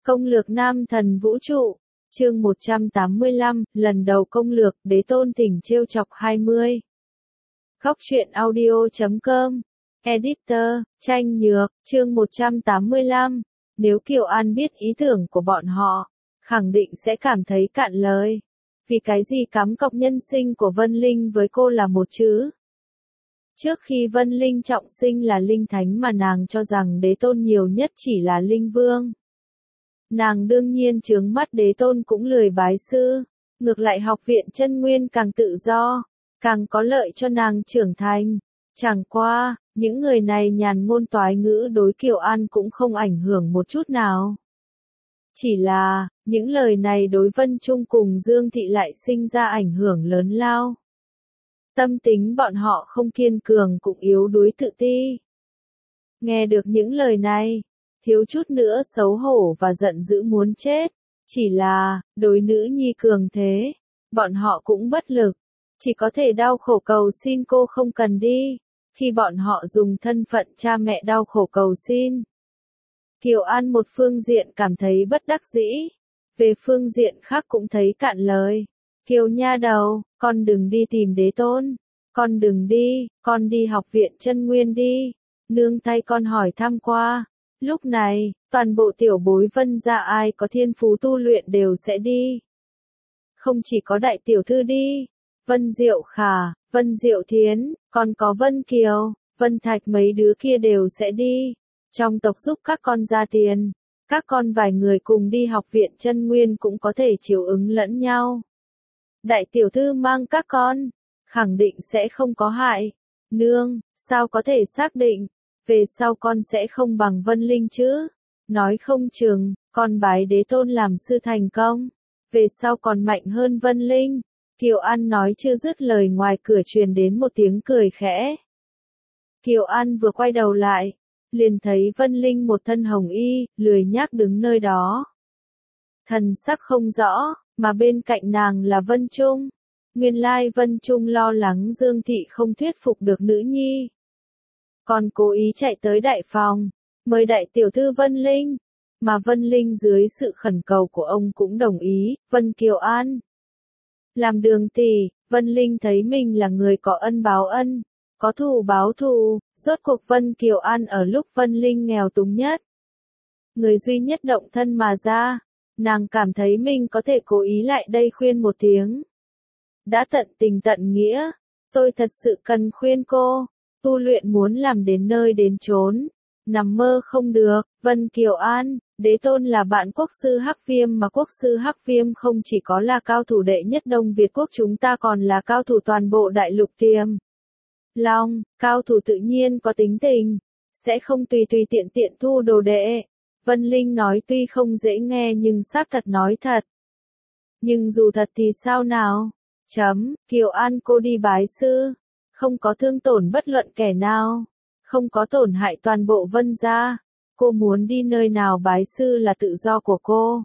Công lược nam thần vũ trụ, chương 185, lần đầu công lược, đế tôn thỉnh trêu chọc 20. Góc truyện audio.com, editor, tranh nhược, chương 185, nếu Kiều An biết ý tưởng của bọn họ, khẳng định sẽ cảm thấy cạn lời. Vì cái gì cắm cọc nhân sinh của Vân Linh với cô là một chữ. Trước khi Vân Linh trọng sinh là linh thánh mà nàng cho rằng đế tôn nhiều nhất chỉ là linh vương. Nàng đương nhiên chướng mắt đế tôn cũng lười bái sư, ngược lại học viện chân nguyên càng tự do, càng có lợi cho nàng trưởng thành. Chẳng qua, những người này nhàn ngôn toái ngữ đối Kiều An cũng không ảnh hưởng một chút nào. Chỉ là, những lời này đối Vân Trung cùng Dương Thị lại sinh ra ảnh hưởng lớn lao. Tâm tính bọn họ không kiên cường cũng yếu đuối tự ti. Nghe được những lời này, thiếu chút nữa xấu hổ và giận dữ muốn chết. Chỉ là, đối nữ nhi cường thế, bọn họ cũng bất lực. Chỉ có thể đau khổ cầu xin cô không cần đi, khi bọn họ dùng thân phận cha mẹ đau khổ cầu xin. Kiều An một phương diện cảm thấy bất đắc dĩ, về phương diện khác cũng thấy cạn lời. Kiều nha đầu, con đừng đi tìm đế tôn, con đừng đi, con đi học viện chân nguyên đi. Nương thay con hỏi thăm qua. Lúc này, toàn bộ tiểu bối Vân gia ai có thiên phú tu luyện đều sẽ đi. Không chỉ có đại tiểu thư đi, Vân Diệu Khả, Vân Diệu Thiến, còn có Vân Kiều, Vân Thạch mấy đứa kia đều sẽ đi. Trong tộc giúp các con ra tiền, các con vài người cùng đi học viện chân nguyên cũng có thể chiều ứng lẫn nhau. Đại tiểu thư mang các con, khẳng định sẽ không có hại. Nương, sao có thể xác định, về sau con sẽ không bằng Vân Linh chứ? Nói không chừng, con bái đế tôn làm sư thành công, về sau còn mạnh hơn Vân Linh. Kiều An nói chưa dứt lời ngoài cửa truyền đến một tiếng cười khẽ. Kiều An vừa quay đầu lại, liền thấy Vân Linh một thân hồng y, lười nhác đứng nơi đó. Thần sắc không rõ, mà bên cạnh nàng là Vân Trung. Nguyên lai Vân Trung lo lắng Dương Thị không thuyết phục được nữ nhi. Còn cố ý chạy tới đại phòng, mời đại tiểu thư Vân Linh. Mà Vân Linh dưới sự khẩn cầu của ông cũng đồng ý, Vân Kiều An. Làm đường tỷ, Vân Linh thấy mình là người có ân báo ân, có thù báo thù, rốt cuộc Vân Kiều An ở lúc Vân Linh nghèo túng nhất. Người duy nhất động thân mà ra, nàng cảm thấy mình có thể cố ý lại đây khuyên một tiếng. Đã tận tình tận nghĩa, tôi thật sự cần khuyên cô, tu luyện muốn làm đến nơi đến chốn, nằm mơ không được. Vân Kiều An, đế tôn là bạn quốc sư Hắc Viêm mà quốc sư Hắc Viêm không chỉ có là cao thủ đệ nhất Đông Việt quốc chúng ta còn là cao thủ toàn bộ đại lục Tiềm Long, cao thủ tự nhiên có tính tình, sẽ không tùy tùy tiện tiện thu đồ đệ. Vân Linh nói tuy không dễ nghe nhưng xác thật nói thật. Nhưng dù thật thì sao nào? Kiều An cô đi bái sư, không có thương tổn bất luận kẻ nào, không có tổn hại toàn bộ Vân gia. Cô muốn đi nơi nào bái sư là tự do của cô.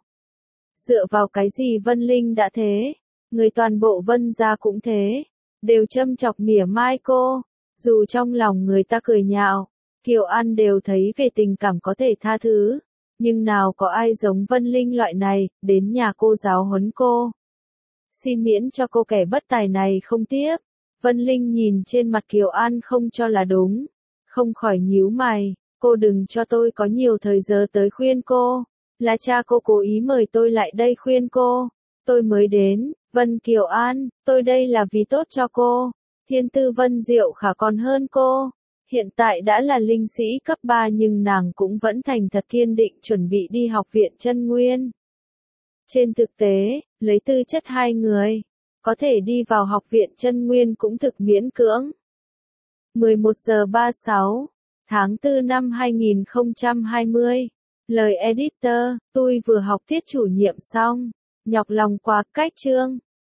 Dựa vào cái gì Vân Linh đã thế, người toàn bộ Vân gia cũng thế, đều châm chọc mỉa mai cô. Dù trong lòng người ta cười nhạo, Kiều An đều thấy về tình cảm có thể tha thứ. Nhưng nào có ai giống Vân Linh loại này, đến nhà cô giáo huấn cô. Xin miễn cho cô kẻ bất tài này không tiếp. Vân Linh nhìn trên mặt Kiều An không cho là đúng, không khỏi nhíu mày. Cô đừng cho tôi có nhiều thời giờ tới khuyên cô, là cha cô cố ý mời tôi lại đây khuyên cô, tôi mới đến. Vân Kiều An, tôi đây là vì tốt cho cô. Thiên tư Vân Diệu Khả còn hơn cô, hiện tại đã là linh sĩ cấp 3 nhưng nàng cũng vẫn thành thật kiên định chuẩn bị đi học viện chân nguyên. Trên thực tế, lấy tư chất hai người, có thể đi vào học viện chân nguyên cũng thực miễn cưỡng. 11 giờ 36, tháng 4 năm 2020, lời editor, tôi vừa học tiết chủ nhiệm xong, nhọc lòng quá cách chương.